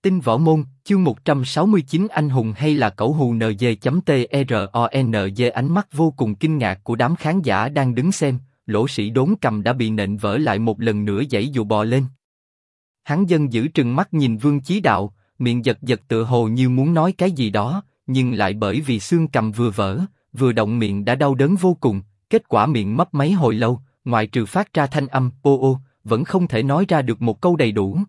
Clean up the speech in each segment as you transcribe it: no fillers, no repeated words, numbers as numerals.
Tinh Võ Môn, chương 169 anh hùng hay là cẩu hù NG.TRONG. Ánh mắt vô cùng kinh ngạc của đám khán giả đang đứng xem, Lỗ Sĩ Đốn cầm đã bị nện vỡ lại một lần nữa giãy dụ bò lên. Hắn giận dữ trừng mắt nhìn Vương Chí Đạo, miệng giật giật tựa hồ như muốn nói cái gì đó, nhưng lại bởi vì xương cằm vừa vỡ, vừa động miệng đã đau đớn vô cùng, kết quả miệng mấp máy hồi lâu, ngoại trừ phát ra thanh âm ô ô, vẫn không thể nói ra được một câu đầy đủ.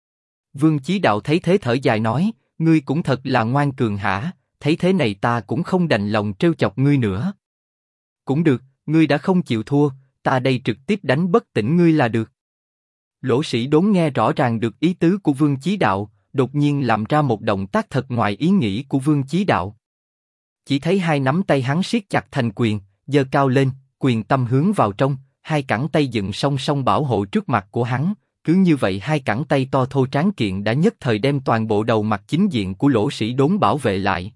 Vương Chí Đạo thấy thế thở dài nói, ngươi cũng thật là ngoan cường hả, thấy thế này ta cũng không đành lòng trêu chọc ngươi nữa. Cũng được, ngươi đã không chịu thua, ta đây trực tiếp đánh bất tỉnh ngươi là được. Lỗ Sĩ Đốn nghe rõ ràng được ý tứ của Vương Chí Đạo, đột nhiên làm ra một động tác thật ngoài ý nghĩ của Vương Chí Đạo. Chỉ thấy hai nắm tay hắn siết chặt thành quyền, giơ cao lên, quyền tâm hướng vào trong, hai cẳng tay dựng song song bảo hộ trước mặt của hắn. Cứ như vậy hai cẳng tay to thô tráng kiện đã nhất thời đem toàn bộ đầu mặt chính diện của Lỗ Sĩ Đốn bảo vệ lại.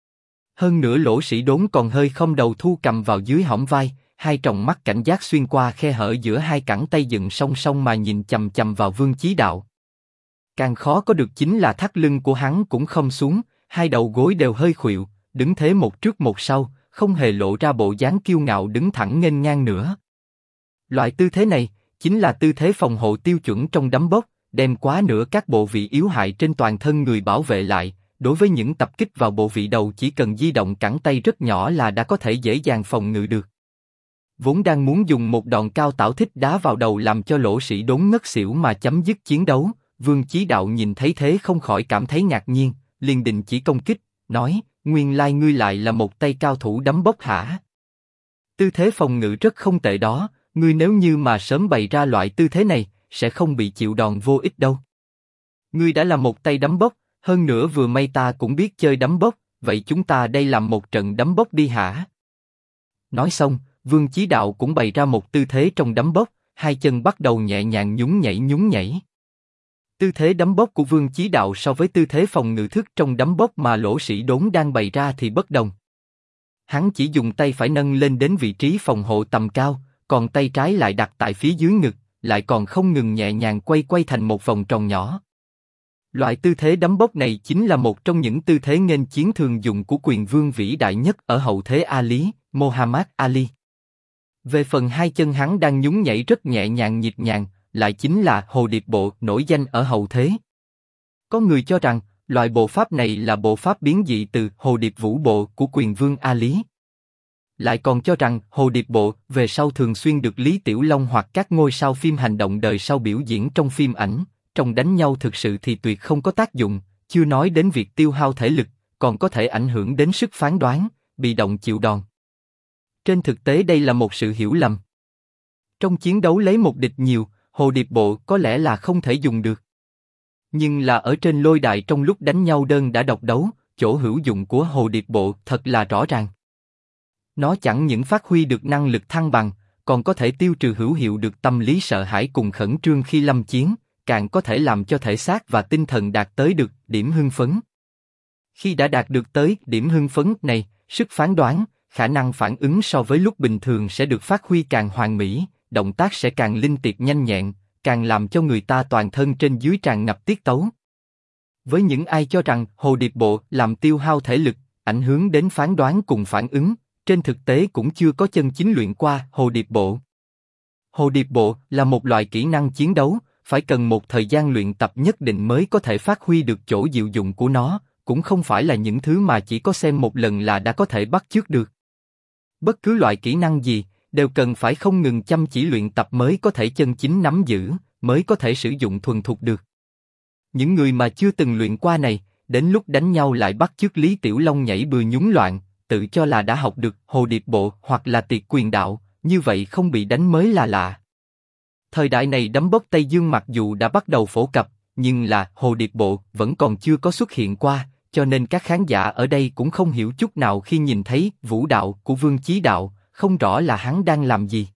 Hơn nữa Lỗ Sĩ Đốn còn hơi không đầu thu cầm vào dưới hõm vai, hai tròng mắt cảnh giác xuyên qua khe hở giữa hai cẳng tay dựng song song mà nhìn chằm chằm vào Vương Chí Đạo. Càng khó có được chính là thắt lưng của hắn cũng không xuống, hai đầu gối đều hơi khuỵu, đứng thế một trước một sau, không hề lộ ra bộ dáng kiêu ngạo đứng thẳng nghênh ngang nữa. Loại tư thế này chính là tư thế phòng hộ tiêu chuẩn trong đấm bốc, đem quá nửa các bộ vị yếu hại trên toàn thân người bảo vệ lại. Đối với những tập kích vào bộ vị đầu chỉ cần di động cẳng tay rất nhỏ là đã có thể dễ dàng phòng ngự được. Vốn đang muốn dùng một đòn cao tảo thích đá vào đầu làm cho Lỗ Sĩ Đốn ngất xỉu mà chấm dứt chiến đấu, Vương Chí Đạo nhìn thấy thế không khỏi cảm thấy ngạc nhiên, liền đình chỉ công kích, nói: nguyên lai ngươi lại là một tay cao thủ đấm bốc hả? Tư thế phòng ngự rất không tệ đó. Ngươi nếu như mà sớm bày ra loại tư thế này, sẽ không bị chịu đòn vô ích đâu. Ngươi đã là một tay đấm bốc, hơn nữa vừa may ta cũng biết chơi đấm bốc, vậy chúng ta đây làm một trận đấm bốc đi hả? Nói xong, Vương Chí Đạo cũng bày ra một tư thế trong đấm bốc, hai chân bắt đầu nhẹ nhàng nhún nhảy. Tư thế đấm bốc của Vương Chí Đạo so với tư thế phòng ngự thức trong đấm bốc mà Lỗ Sĩ Đốn đang bày ra thì bất đồng. Hắn chỉ dùng tay phải nâng lên đến vị trí phòng hộ tầm cao, còn tay trái lại đặt tại phía dưới ngực, lại còn không ngừng nhẹ nhàng quay thành một vòng tròn nhỏ. Loại tư thế đấm bốc này chính là một trong những tư thế nghênh chiến thường dùng của quyền vương vĩ đại nhất ở hậu thế Ali, Muhammad Ali. Về phần hai chân hắn đang nhún nhảy rất nhẹ nhàng nhịp nhàng, lại chính là Hồ Điệp Bộ nổi danh ở hậu thế. Có người cho rằng loại bộ pháp này là bộ pháp biến dị từ Hồ Điệp Vũ Bộ của quyền vương Ali. Lại còn cho rằng Hồ Điệp Bộ về sau thường xuyên được Lý Tiểu Long hoặc các ngôi sao phim hành động đời sau biểu diễn trong phim ảnh, trong đánh nhau thực sự thì tuyệt không có tác dụng, chưa nói đến việc tiêu hao thể lực, còn có thể ảnh hưởng đến sức phán đoán, bị động chịu đòn. Trên thực tế đây là một sự hiểu lầm. Trong chiến đấu lấy một địch nhiều, Hồ Điệp Bộ có lẽ là không thể dùng được. Nhưng là ở trên lôi đài trong lúc đánh nhau đơn đã độc đấu, chỗ hữu dụng của Hồ Điệp Bộ thật là rõ ràng. Nó chẳng những phát huy được năng lực thăng bằng, còn có thể tiêu trừ hữu hiệu được tâm lý sợ hãi cùng khẩn trương khi lâm chiến, càng có thể làm cho thể xác và tinh thần đạt tới được điểm hưng phấn. Khi đã đạt được tới điểm hưng phấn này, sức phán đoán, khả năng phản ứng so với lúc bình thường sẽ được phát huy càng hoàn mỹ, động tác sẽ càng linh tiệp nhanh nhẹn, càng làm cho người ta toàn thân trên dưới tràn ngập tiết tấu. Với những ai cho rằng Hồ Điệp Bộ làm tiêu hao thể lực, ảnh hưởng đến phán đoán cùng phản ứng, trên thực tế cũng chưa có chân chính luyện qua Hồ Điệp Bộ. Hồ Điệp Bộ là một loại kỹ năng chiến đấu, phải cần một thời gian luyện tập nhất định mới có thể phát huy được chỗ diệu dụng của nó, cũng không phải là những thứ mà chỉ có xem một lần là đã có thể bắt chước được. Bất cứ loại kỹ năng gì, đều cần phải không ngừng chăm chỉ luyện tập mới có thể chân chính nắm giữ, mới có thể sử dụng thuần thục được. Những người mà chưa từng luyện qua này, đến lúc đánh nhau lại bắt chước Lý Tiểu Long nhảy bừa nhún loạn, tự cho là đã học được Hồ Điệp Bộ hoặc là Tiệt Quyền Đạo, như vậy không bị đánh mới là lạ. Thời đại này đấm bốc Tây Dương mặc dù đã bắt đầu phổ cập, nhưng là Hồ Điệp Bộ vẫn còn chưa có xuất hiện qua, cho nên các khán giả ở đây cũng không hiểu chút nào khi nhìn thấy vũ đạo của Vương Chí Đạo, không rõ là hắn đang làm gì.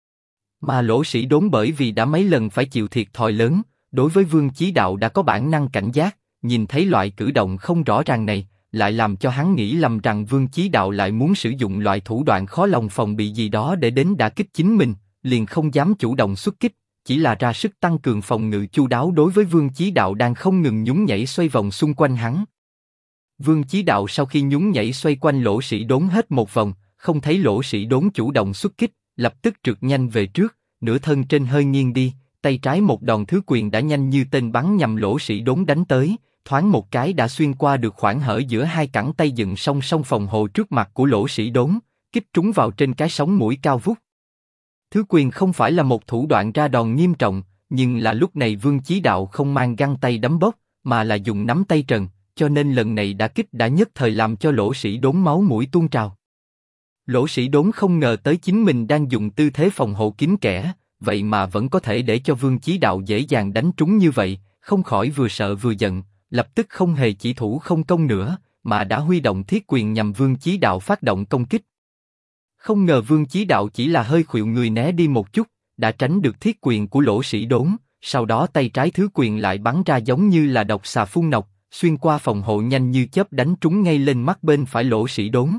Mà Lỗ Sĩ Đốn bởi vì đã mấy lần phải chịu thiệt thòi lớn, đối với Vương Chí Đạo đã có bản năng cảnh giác, nhìn thấy loại cử động không rõ ràng này, lại làm cho hắn nghĩ lầm rằng Vương Chí Đạo lại muốn sử dụng loại thủ đoạn khó lòng phòng bị gì đó để đến đả kích chính mình, liền không dám chủ động xuất kích, chỉ là ra sức tăng cường phòng ngự chu đáo đối với Vương Chí Đạo đang không ngừng nhún nhảy xoay vòng xung quanh hắn. Vương Chí Đạo sau khi nhún nhảy xoay quanh Lỗ Sĩ Đốn hết một vòng, không thấy Lỗ Sĩ Đốn chủ động xuất kích, lập tức trượt nhanh về trước, nửa thân trên hơi nghiêng đi, tay trái một đòn thứ quyền đã nhanh như tên bắn nhằm Lỗ Sĩ Đốn đánh tới, thoáng một cái đã xuyên qua được khoảng hở giữa hai cẳng tay dựng song song phòng hộ trước mặt của Lỗ Sĩ Đốn, kích trúng vào trên cái sống mũi cao vút. Thứ quyền không phải là một thủ đoạn ra đòn nghiêm trọng, nhưng là lúc này Vương Chí Đạo không mang găng tay đấm bốc, mà là dùng nắm tay trần, cho nên lần này đả kích đã nhất thời làm cho Lỗ Sĩ Đốn máu mũi tuôn trào. Lỗ Sĩ Đốn không ngờ tới chính mình đang dùng tư thế phòng hộ kín kẽ, vậy mà vẫn có thể để cho Vương Chí Đạo dễ dàng đánh trúng như vậy, không khỏi vừa sợ vừa giận, lập tức không hề chỉ thủ không công nữa, mà đã huy động thiết quyền nhằm Vương Chí Đạo phát động công kích. Không ngờ Vương Chí Đạo chỉ là hơi khuỵu người né đi một chút, đã tránh được thiết quyền của Lỗ Sĩ Đốn, sau đó tay trái thứ quyền lại bắn ra giống như là độc xà phun nọc, xuyên qua phòng hộ nhanh như chớp đánh trúng ngay lên mắt bên phải Lỗ Sĩ Đốn.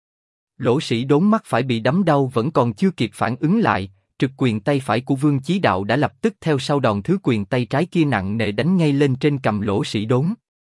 Lỗ Sĩ Đốn mắt phải bị đấm đau vẫn còn chưa kịp phản ứng lại, trực quyền tay phải của Vương Chí Đạo đã lập tức theo sau đòn thứ quyền tay trái kia nặng nề đánh ngay lên trên cằm Lỗ Sĩ Đốn.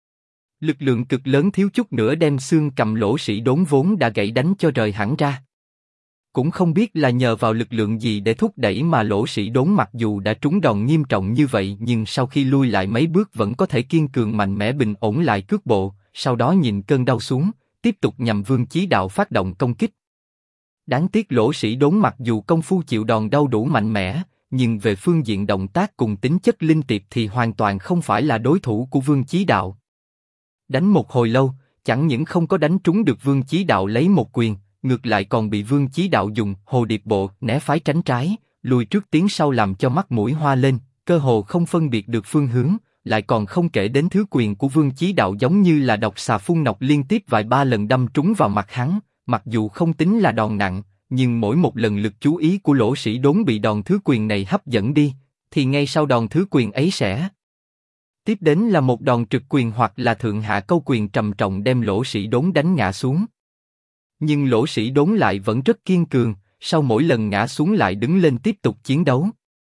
Lực lượng cực lớn thiếu chút nữa đem xương cằm Lỗ Sĩ Đốn vốn đã gãy đánh cho rời hẳn ra. Cũng không biết là nhờ vào lực lượng gì để thúc đẩy mà Lỗ Sĩ Đốn mặc dù đã trúng đòn nghiêm trọng như vậy nhưng sau khi lui lại mấy bước vẫn có thể kiên cường mạnh mẽ bình ổn lại cước bộ, sau đó nhìn cơn đau xuống, tiếp tục nhằm Vương Chí Đạo phát động công kích. Đáng tiếc Lỗ Sĩ Đốn mặc dù công phu chịu đòn đau đủ mạnh mẽ, nhưng về phương diện động tác cùng tính chất linh tiệp thì hoàn toàn không phải là đối thủ của Vương Chí Đạo. Đánh một hồi lâu, chẳng những không có đánh trúng được Vương Chí Đạo lấy một quyền, ngược lại còn bị Vương Chí Đạo dùng hồ điệp bộ né phái tránh trái, lùi trước tiến sau làm cho mắt mũi hoa lên, cơ hồ không phân biệt được phương hướng, lại còn không kể đến thứ quyền của Vương Chí Đạo giống như là độc xà phun nọc liên tiếp vài ba lần đâm trúng vào mặt hắn, mặc dù không tính là đòn nặng, nhưng mỗi một lần lực chú ý của Lỗ Sĩ Đốn bị đòn thứ quyền này hấp dẫn đi, thì ngay sau đòn thứ quyền ấy sẽ tiếp đến là một đòn trực quyền hoặc là thượng hạ câu quyền trầm trọng đem Lỗ Sĩ Đốn đánh ngã xuống. Nhưng Lỗ Sĩ Đốn lại vẫn rất kiên cường, sau mỗi lần ngã xuống lại đứng lên tiếp tục chiến đấu.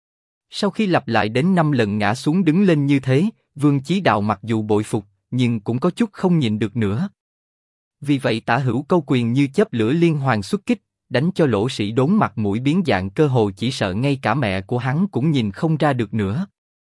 Sau khi lặp lại đến 5 lần ngã xuống đứng lên như thế, Vương Chí Đạo mặc dù bội phục, nhưng cũng có chút không nhịn được nữa. Vì vậy tả hữu câu quyền như chớp lửa liên hoàn xuất kích, đánh cho Lỗ Sĩ Đốn mặt mũi biến dạng cơ hồ chỉ sợ ngay cả mẹ của hắn cũng nhìn không ra được nữa.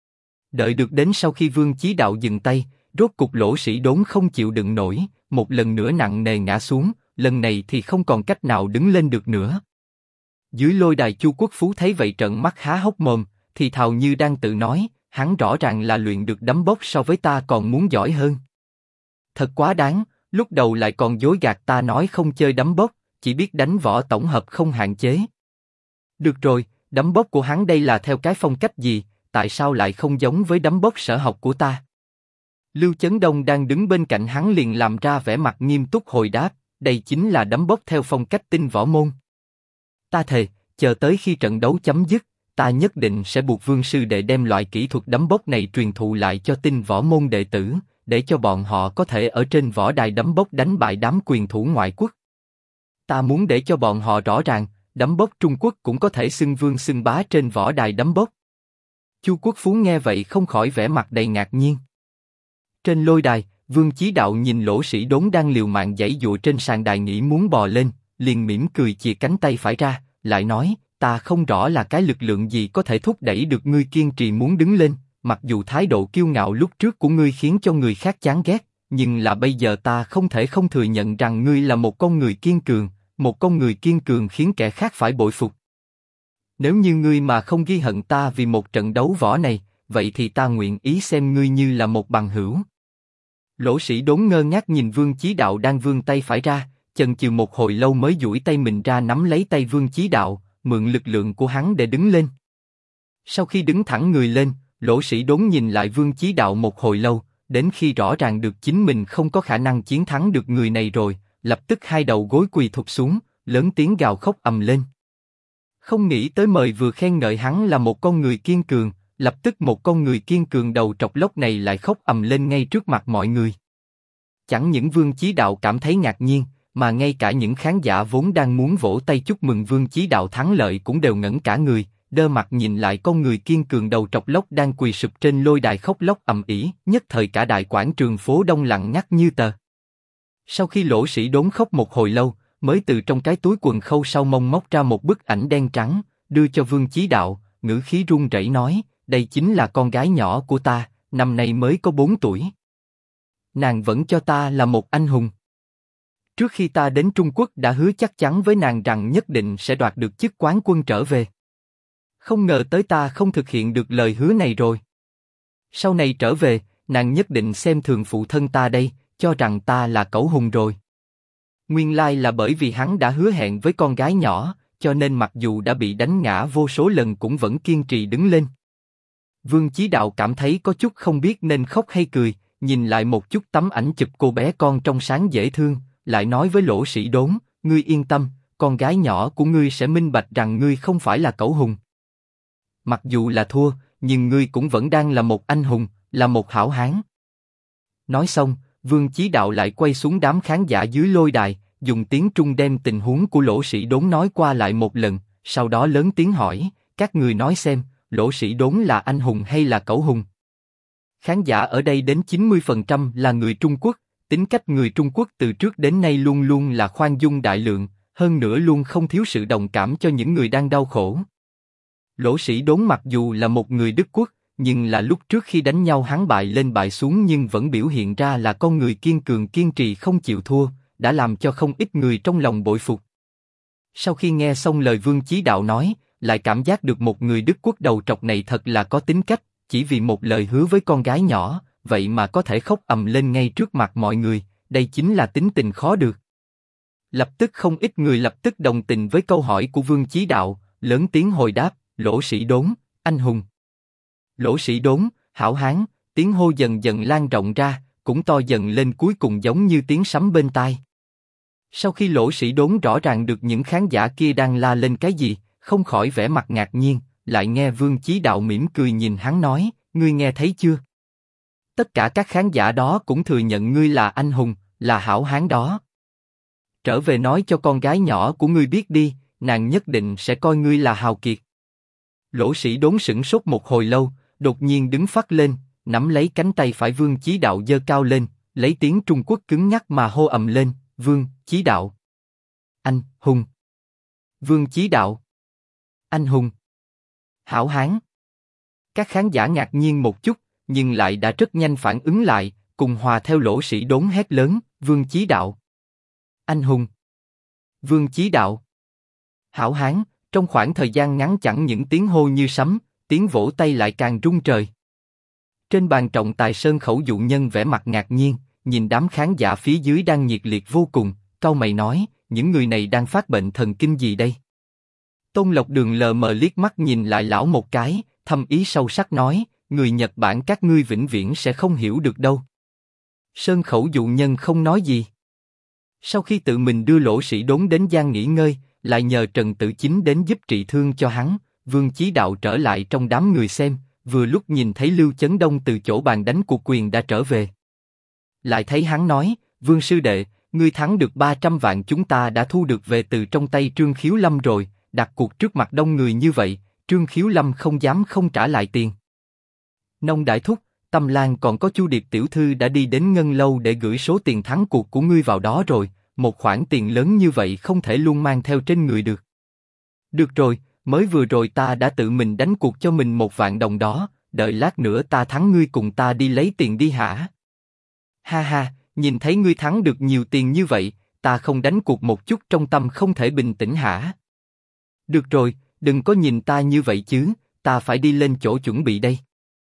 Đợi được đến sau khi Vương Chí Đạo dừng tay, rốt cục Lỗ Sĩ Đốn không chịu đựng nổi, một lần nữa nặng nề ngã xuống, lần này thì không còn cách nào đứng lên được nữa. Dưới lôi đài Chu Quốc Phú thấy vậy trợn mắt há hốc mồm, thì thào như đang tự nói, hắn rõ ràng là luyện được đấm bốc so với ta còn muốn giỏi hơn. Thật quá đáng, lúc đầu lại còn dối gạt ta nói không chơi đấm bốc, chỉ biết đánh võ tổng hợp không hạn chế. Được rồi, đấm bốc của hắn đây là theo cái phong cách gì, tại sao lại không giống với đấm bốc sở học của ta? Lưu Chấn Đông đang đứng bên cạnh hắn liền làm ra vẻ mặt nghiêm túc hồi đáp, đây chính là đấm bốc theo phong cách Tinh Võ Môn. Ta thề, chờ tới khi trận đấu chấm dứt, ta nhất định sẽ buộc Vương sư đệ đem loại kỹ thuật đấm bốc này truyền thụ lại cho Tinh Võ Môn đệ tử, để cho bọn họ có thể ở trên võ đài đấm bốc đánh bại đám quyền thủ ngoại quốc. Ta muốn để cho bọn họ rõ ràng, đấm bốc Trung Quốc cũng có thể xưng vương xưng bá trên võ đài đấm bốc. Chu Quốc Phú nghe vậy không khỏi vẻ mặt đầy ngạc nhiên. Trên lôi đài, Vương Chí Đạo nhìn Lỗ Sĩ Đốn đang liều mạng giãy giụa trên sàn đài nghĩ muốn bò lên, liền mỉm cười chìa cánh tay phải ra, lại nói, ta không rõ là cái lực lượng gì có thể thúc đẩy được ngươi kiên trì muốn đứng lên, mặc dù thái độ kiêu ngạo lúc trước của ngươi khiến cho người khác chán ghét, nhưng là bây giờ ta không thể không thừa nhận rằng ngươi là một con người kiên cường, một con người kiên cường khiến kẻ khác phải bội phục. Nếu như ngươi mà không ghi hận ta vì một trận đấu võ này, vậy thì ta nguyện ý xem ngươi như là một bằng hữu. Lỗ Sĩ Đốn ngơ ngác nhìn Vương Chí Đạo đang vươn tay phải ra, chần chừ một hồi lâu mới duỗi tay mình ra nắm lấy tay Vương Chí Đạo, mượn lực lượng của hắn để đứng lên. Sau khi đứng thẳng người lên, Lỗ Sĩ Đốn nhìn lại Vương Chí Đạo một hồi lâu, đến khi rõ ràng được chính mình không có khả năng chiến thắng được người này rồi, lập tức hai đầu gối quỳ thụp xuống, lớn tiếng gào khóc ầm lên. Không nghĩ tới mời vừa khen ngợi hắn là một con người kiên cường, lập tức một con người kiên cường đầu trọc lóc này lại khóc ầm lên ngay trước mặt mọi người. Chẳng những Vương Chí Đạo cảm thấy ngạc nhiên, mà ngay cả những khán giả vốn đang muốn vỗ tay chúc mừng Vương Chí Đạo thắng lợi cũng đều ngẩn cả người, đơ mặt nhìn lại con người kiên cường đầu trọc lóc đang quỳ sụp trên lôi đài khóc lóc ầm ĩ, nhất thời cả đại quảng trường phố đông lặng ngắt như tờ. Sau khi Lỗ Sĩ Đốn khóc một hồi lâu, mới từ trong cái túi quần khâu sau mông móc ra một bức ảnh đen trắng, đưa cho Vương Chí Đạo, ngữ khí run rẩy nói, đây chính là con gái nhỏ của ta, năm nay mới có 4 tuổi. Nàng vẫn cho ta là một anh hùng. Trước khi ta đến Trung Quốc đã hứa chắc chắn với nàng rằng nhất định sẽ đoạt được chức quán quân trở về. Không ngờ tới ta không thực hiện được lời hứa này rồi. Sau này trở về, nàng nhất định xem thường phụ thân ta đây, cho rằng ta là cẩu hùng rồi. Nguyên lai là bởi vì hắn đã hứa hẹn với con gái nhỏ, cho nên mặc dù đã bị đánh ngã vô số lần cũng vẫn kiên trì đứng lên. Vương Chí Đạo cảm thấy có chút không biết nên khóc hay cười, nhìn lại một chút tấm ảnh chụp cô bé con trong sáng dễ thương, lại nói với Lỗ Sĩ Đốn, ngươi yên tâm, con gái nhỏ của ngươi sẽ minh bạch rằng ngươi không phải là cẩu hùng. Mặc dù là thua, nhưng ngươi cũng vẫn đang là một anh hùng, là một hảo hán. Nói xong, Vương Chí Đạo lại quay xuống đám khán giả dưới lôi đài, dùng tiếng Trung đem tình huống của Lỗ Sĩ Đốn nói qua lại một lần, sau đó lớn tiếng hỏi, các người nói xem, Lỗ Sĩ Đốn là anh hùng hay là cẩu hùng? Khán giả ở đây đến 90% là người Trung Quốc, tính cách người Trung Quốc từ trước đến nay luôn luôn là khoan dung đại lượng, hơn nữa luôn không thiếu sự đồng cảm cho những người đang đau khổ. Lỗ Sĩ Đốn mặc dù là một người Đức Quốc, nhưng là lúc trước khi đánh nhau hắn bại lên bại xuống nhưng vẫn biểu hiện ra là con người kiên cường kiên trì không chịu thua, đã làm cho không ít người trong lòng bội phục. Sau khi nghe xong lời Vương Chí Đạo nói, lại cảm giác được một người Đức Quốc đầu trọc này thật là có tính cách, chỉ vì một lời hứa với con gái nhỏ, vậy mà có thể khóc ầm lên ngay trước mặt mọi người, đây chính là tính tình khó được. Lập tức không ít người lập tức đồng tình với câu hỏi của Vương Chí Đạo, lớn tiếng hồi đáp, Lỗ Sĩ Đốn, anh hùng. Lỗ Sĩ Đốn, hảo hán, tiếng hô dần dần lan rộng ra, cũng to dần lên cuối cùng giống như tiếng sấm bên tai. Sau khi Lỗ Sĩ Đốn rõ ràng được những khán giả kia đang la lên cái gì, không khỏi vẻ mặt ngạc nhiên, lại nghe Vương Chí Đạo mỉm cười nhìn hắn nói, ngươi nghe thấy chưa? Tất cả các khán giả đó cũng thừa nhận ngươi là anh hùng, là hảo hán đó. Trở về nói cho con gái nhỏ của ngươi biết đi, nàng nhất định sẽ coi ngươi là hào kiệt. Lỗ Sĩ Đốn sững sốt một hồi lâu, đột nhiên đứng phắt lên, nắm lấy cánh tay phải Vương Chí Đạo giơ cao lên, lấy tiếng Trung Quốc cứng nhắc mà hô ầm lên, Vương Chí Đạo. Anh hùng. Vương Chí Đạo. Anh hùng. Hảo hán. Các khán giả ngạc nhiên một chút, nhưng lại đã rất nhanh phản ứng lại, cùng hòa theo Lỗ Sĩ Đốn hét lớn, Vương Chí Đạo. Anh hùng. Vương Chí Đạo. Hảo hán. Trong khoảng thời gian ngắn chẳng những tiếng hô như sấm, tiếng vỗ tay lại càng rung trời. Trên bàn trọng tài Sơn Khẩu dụ nhân vẻ mặt ngạc nhiên, nhìn đám khán giả phía dưới đang nhiệt liệt vô cùng, cau mày nói, những người này đang phát bệnh thần kinh gì đây? Tôn Lộc Đường lờ mờ liếc mắt nhìn lại lão một cái, thâm ý sâu sắc nói, người Nhật Bản các ngươi vĩnh viễn sẽ không hiểu được đâu. Sơn Khẩu dụ nhân không nói gì. Sau khi tự mình đưa Lỗ Sĩ Đốn đến gian nghỉ ngơi, lại nhờ Trần Tử Chính đến giúp trị thương cho hắn, Vương Chí Đạo trở lại trong đám người xem, vừa lúc nhìn thấy Lưu Chấn Đông từ chỗ bàn đánh cuộc quyền đã trở về. Lại thấy hắn nói, Vương sư đệ, ngươi thắng được 300 vạn chúng ta đã thu được về từ trong tay Trương Khiếu Lâm rồi, đặt cuộc trước mặt đông người như vậy, Trương Khiếu Lâm không dám không trả lại tiền. Nông đại thúc, Tâm Lan còn có Chu Điệp tiểu thư đã đi đến Ngân Lâu để gửi số tiền thắng cuộc của ngươi vào đó rồi, một khoản tiền lớn như vậy không thể luôn mang theo trên người được. Được rồi, mới vừa rồi ta đã tự mình đánh cuộc cho mình 1 vạn đồng đó, đợi lát nữa ta thắng ngươi cùng ta đi lấy tiền đi hả? Ha ha, nhìn thấy ngươi thắng được nhiều tiền như vậy, ta không đánh cuộc một chút trong tâm không thể bình tĩnh hả? Được rồi, đừng có nhìn ta như vậy chứ, ta phải đi lên chỗ chuẩn bị đây.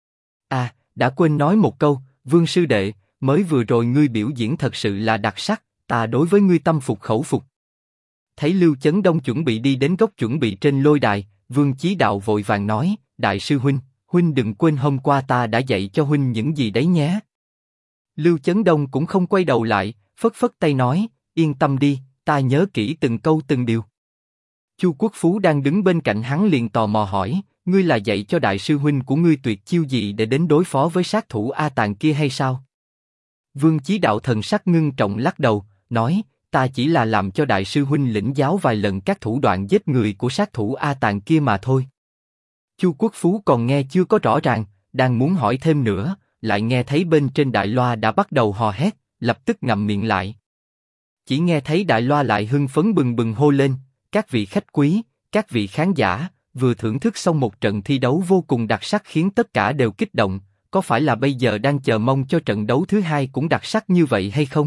À, đã quên nói một câu, Vương sư đệ, mới vừa rồi ngươi biểu diễn thật sự là đặc sắc, ta đối với ngươi tâm phục khẩu phục. Thấy Lưu Chấn Đông chuẩn bị đi đến góc chuẩn bị trên lôi đài, Vương Chí Đạo vội vàng nói, đại sư huynh, huynh đừng quên hôm qua ta đã dạy cho huynh những gì đấy nhé. Lưu Chấn Đông cũng không quay đầu lại, phất phất tay nói, yên tâm đi, ta nhớ kỹ từng câu từng điều. Chu Quốc Phú đang đứng bên cạnh hắn liền tò mò hỏi, ngươi là dạy cho đại sư huynh của ngươi tuyệt chiêu gì để đến đối phó với sát thủ A Tàn kia hay sao? Vương Chí Đạo thần sắc ngưng trọng lắc đầu, nói, ta chỉ là làm cho đại sư huynh lĩnh giáo vài lần các thủ đoạn giết người của sát thủ A Tàn kia mà thôi. Chu Quốc Phú còn nghe chưa có rõ ràng, đang muốn hỏi thêm nữa, lại nghe thấy bên trên đại loa đã bắt đầu hò hét, lập tức ngậm miệng lại. Chỉ nghe thấy đại loa lại hưng phấn bừng bừng hô lên, các vị khách quý, các vị khán giả, vừa thưởng thức xong một trận thi đấu vô cùng đặc sắc khiến tất cả đều kích động, có phải là bây giờ đang chờ mong cho trận đấu thứ hai cũng đặc sắc như vậy hay không?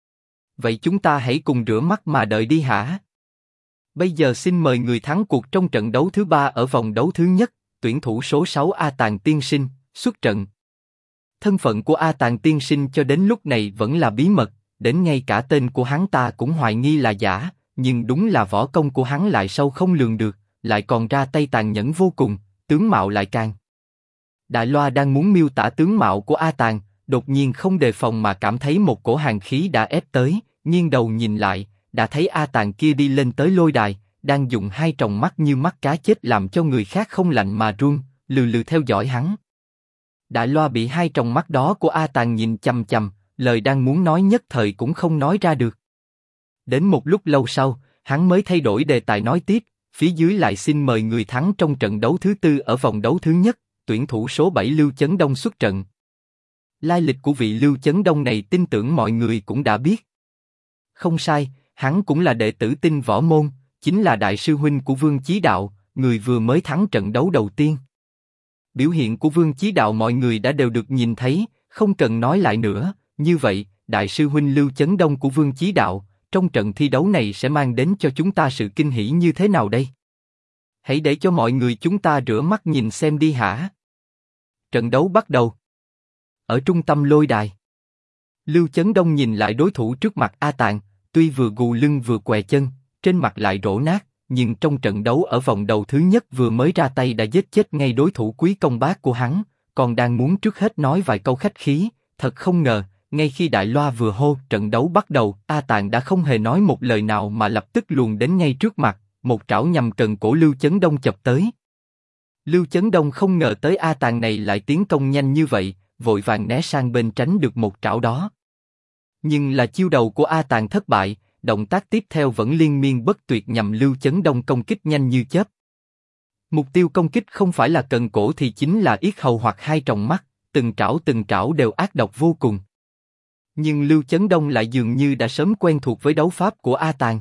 Vậy chúng ta hãy cùng rửa mắt mà đợi đi hả? Bây giờ xin mời người thắng cuộc trong trận đấu thứ ba ở vòng đấu thứ nhất, tuyển thủ số 6 A Tàng Tiên Sinh, xuất trận. Thân phận của A Tàng Tiên Sinh cho đến lúc này vẫn là bí mật, đến ngay cả tên của hắn ta cũng hoài nghi là giả, nhưng đúng là võ công của hắn lại sâu không lường được, lại còn ra tay tàn nhẫn vô cùng, tướng mạo lại càng. Đại Loa đang muốn miêu tả tướng mạo của A Tàng, đột nhiên không đề phòng mà cảm thấy một cổ hàn khí đã ép tới, nghiêng đầu nhìn lại, đã thấy A Tàng kia đi lên tới lôi đài, đang dùng hai tròng mắt như mắt cá chết làm cho người khác không lạnh mà run, lừ lừ theo dõi hắn. Đại Loa bị hai tròng mắt đó của A Tàng nhìn chằm chằm, lời đang muốn nói nhất thời cũng không nói ra được. Đến một lúc lâu sau, hắn mới thay đổi đề tài nói tiếp, phía dưới lại xin mời người thắng trong trận đấu thứ tư ở vòng đấu thứ nhất, tuyển thủ số 7 Lưu Chấn Đông xuất trận. Lai lịch của vị Lưu Chấn Đông này tin tưởng mọi người cũng đã biết. Không sai, hắn cũng là đệ tử Tinh Võ Môn, chính là đại sư huynh của Vương Chí Đạo, người vừa mới thắng trận đấu đầu tiên. Biểu hiện của Vương Chí Đạo mọi người đã đều được nhìn thấy, không cần nói lại nữa. Như vậy, đại sư huynh Lưu Chấn Đông của Vương Chí Đạo, trong trận thi đấu này sẽ mang đến cho chúng ta sự kinh hỉ như thế nào đây? Hãy để cho mọi người chúng ta rửa mắt nhìn xem đi hả? Trận đấu bắt đầu. Ở trung tâm lôi đài, Lưu Chấn Đông nhìn lại đối thủ trước mặt A Tàng, tuy vừa gù lưng vừa què chân, trên mặt lại rỗ nát, nhưng trong trận đấu ở vòng đầu thứ nhất vừa mới ra tay đã giết chết ngay đối thủ quý công bác của hắn, còn đang muốn trước hết nói vài câu khách khí, thật không ngờ, ngay khi đại loa vừa hô trận đấu bắt đầu, A Tàng đã không hề nói một lời nào mà lập tức luồn đến ngay trước mặt, một trảo nhằm cần cổ Lưu Chấn Đông chập tới. Lưu Chấn Đông không ngờ tới A Tàng này lại tiến công nhanh như vậy, vội vàng né sang bên tránh được một trảo đó. Nhưng là chiêu đầu của A Tàng thất bại, động tác tiếp theo vẫn liên miên bất tuyệt nhằm Lưu Chấn Đông công kích nhanh như chớp. Mục tiêu công kích không phải là cần cổ thì chính là yết hầu hoặc hai tròng mắt, từng trảo đều ác độc vô cùng. Nhưng Lưu Chấn Đông lại dường như đã sớm quen thuộc với đấu pháp của A Tàng.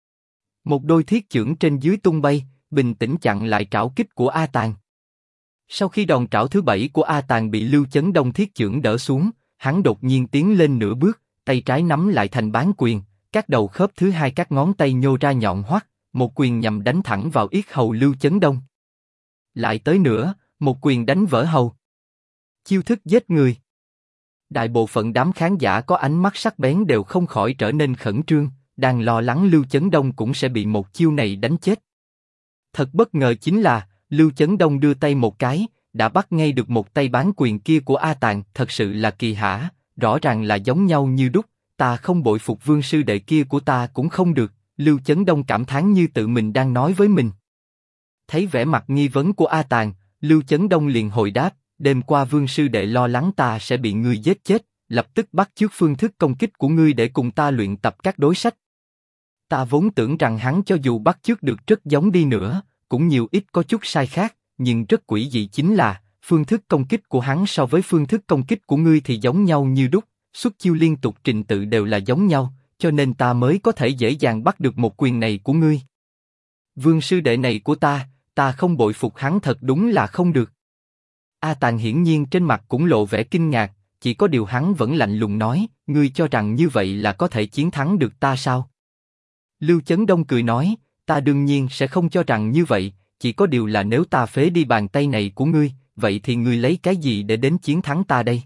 Một đôi thiết chưởng trên dưới tung bay, bình tĩnh chặn lại trảo kích của A Tàng. Sau khi đòn trảo thứ 7 của A Tàng bị Lưu Chấn Đông thiết chưởng đỡ xuống, hắn đột nhiên tiến lên nửa bước, tay trái nắm lại thành bán quyền, các đầu khớp thứ hai các ngón tay nhô ra nhọn hoắt, một quyền nhằm đánh thẳng vào yết hầu Lưu Chấn Đông. Lại tới nữa, một quyền đánh vỡ hầu. Chiêu thức giết người. Đại bộ phận đám khán giả có ánh mắt sắc bén đều không khỏi trở nên khẩn trương, đang lo lắng Lưu Chấn Đông cũng sẽ bị một chiêu này đánh chết. Thật bất ngờ chính là, Lưu Chấn Đông đưa tay một cái, đã bắt ngay được một tay bán quyền kia của A Tàng, thật sự là kỳ hả, rõ ràng là giống nhau như đúc, ta không bội phục Vương sư đệ kia của ta cũng không được, Lưu Chấn Đông cảm thán như tự mình đang nói với mình. Thấy vẻ mặt nghi vấn của A Tàng, Lưu Chấn Đông liền hồi đáp, đêm qua Vương sư đệ lo lắng ta sẽ bị ngươi giết chết, lập tức bắt chước phương thức công kích của ngươi để cùng ta luyện tập các đối sách. Ta vốn tưởng rằng hắn cho dù bắt chước được rất giống đi nữa, cũng nhiều ít có chút sai khác, nhưng rất quỷ dị chính là, phương thức công kích của hắn so với phương thức công kích của ngươi thì giống nhau như đúc, xuất chiêu liên tục trình tự đều là giống nhau, cho nên ta mới có thể dễ dàng bắt được một quyền này của ngươi. Vương sư đệ này của ta không bội phục hắn thật đúng là không được. A Tàng hiển nhiên trên mặt cũng lộ vẻ kinh ngạc, chỉ có điều hắn vẫn lạnh lùng nói, ngươi cho rằng như vậy là có thể chiến thắng được ta sao? Lưu Chấn Đông cười nói, ta đương nhiên sẽ không cho rằng như vậy, chỉ có điều là nếu ta phế đi bàn tay này của ngươi, vậy thì ngươi lấy cái gì để đến chiến thắng ta đây?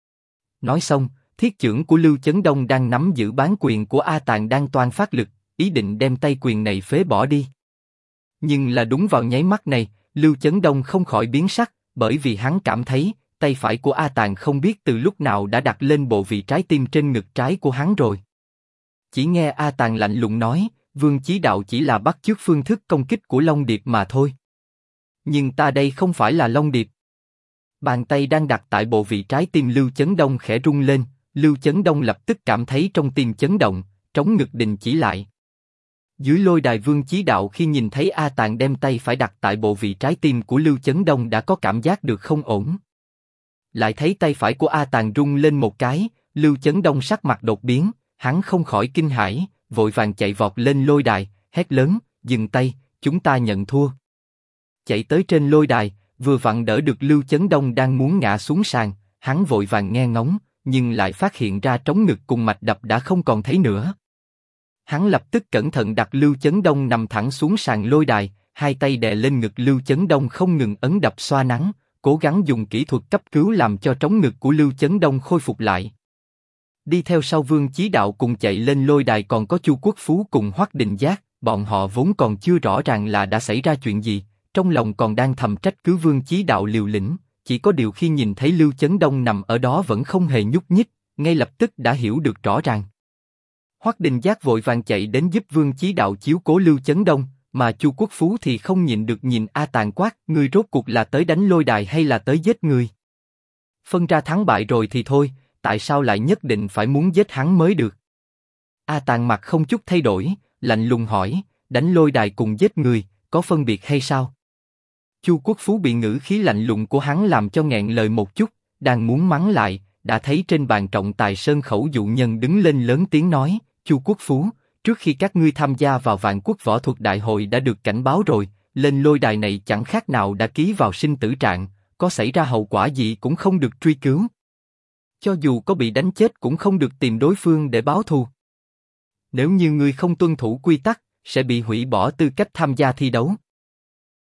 Nói xong, thiết chưởng của Lưu Chấn Đông đang nắm giữ bán quyền của A Tàng đang toan phát lực, ý định đem tay quyền này phế bỏ đi. Nhưng là đúng vào nháy mắt này, Lưu Chấn Đông không khỏi biến sắc, bởi vì hắn cảm thấy, tay phải của A Tàng không biết từ lúc nào đã đặt lên bộ vị trái tim trên ngực trái của hắn rồi. Chỉ nghe A Tàng lạnh lùng nói, Vương Chí Đạo chỉ là bắt chước phương thức công kích của Long Điệp mà thôi. Nhưng ta đây không phải là Long Điệp. Bàn tay đang đặt tại bộ vị trái tim Lưu Chấn Đông khẽ rung lên, Lưu Chấn Đông lập tức cảm thấy trong tim chấn động, trống ngực đình chỉ lại. Dưới lôi đài Vương Chí Đạo khi nhìn thấy A Tàng đem tay phải đặt tại bộ vị trái tim của Lưu Chấn Đông đã có cảm giác được không ổn. Lại thấy tay phải của A Tàng rung lên một cái, Lưu Chấn Đông sắc mặt đột biến, hắn không khỏi kinh hãi, vội vàng chạy vọt lên lôi đài, hét lớn, dừng tay, chúng ta nhận thua. Chạy tới trên lôi đài, vừa vặn đỡ được Lưu Chấn Đông đang muốn ngã xuống sàn, hắn vội vàng nghe ngóng, nhưng lại phát hiện ra trống ngực cùng mạch đập đã không còn thấy nữa. Hắn lập tức cẩn thận đặt Lưu Chấn Đông nằm thẳng xuống sàn lôi đài, hai tay đè lên ngực Lưu Chấn Đông không ngừng ấn đập xoa nắn, cố gắng dùng kỹ thuật cấp cứu làm cho trống ngực của Lưu Chấn Đông khôi phục lại. Đi theo sau Vương Chí Đạo cùng chạy lên lôi đài còn có Chu Quốc Phú cùng Hoắc Đình Giác, bọn họ vốn còn chưa rõ ràng là đã xảy ra chuyện gì, trong lòng còn đang thầm trách cứ Vương Chí Đạo liều lĩnh, chỉ có điều khi nhìn thấy Lưu Chấn Đông nằm ở đó vẫn không hề nhúc nhích, ngay lập tức đã hiểu được rõ ràng. Hoắc Đình Giác vội vàng chạy đến giúp Vương Chí Đạo chiếu cố Lưu Chấn Đông, mà Chu Quốc Phú thì không nhịn được nhìn A Tàng quát, ngươi rốt cuộc là tới đánh lôi đài hay là tới giết người? Phân ra thắng bại rồi thì thôi, tại sao lại nhất định phải muốn giết hắn mới được? A Tàng mặt không chút thay đổi, lạnh lùng hỏi, đánh lôi đài cùng giết người, có phân biệt hay sao? Chu Quốc Phú bị ngữ khí lạnh lùng của hắn làm cho nghẹn lời một chút, đang muốn mắng lại, đã thấy trên bàn trọng tài Sơn Khẩu dụ nhân đứng lên lớn tiếng nói, Chu Quốc Phú, trước khi các ngươi tham gia vào Vạn Quốc Võ Thuật Đại hội đã được cảnh báo rồi, lên lôi đài này chẳng khác nào đã ký vào sinh tử trạng, có xảy ra hậu quả gì cũng không được truy cứu. Cho dù có bị đánh chết cũng không được tìm đối phương để báo thù. Nếu như ngươi không tuân thủ quy tắc, sẽ bị hủy bỏ tư cách tham gia thi đấu.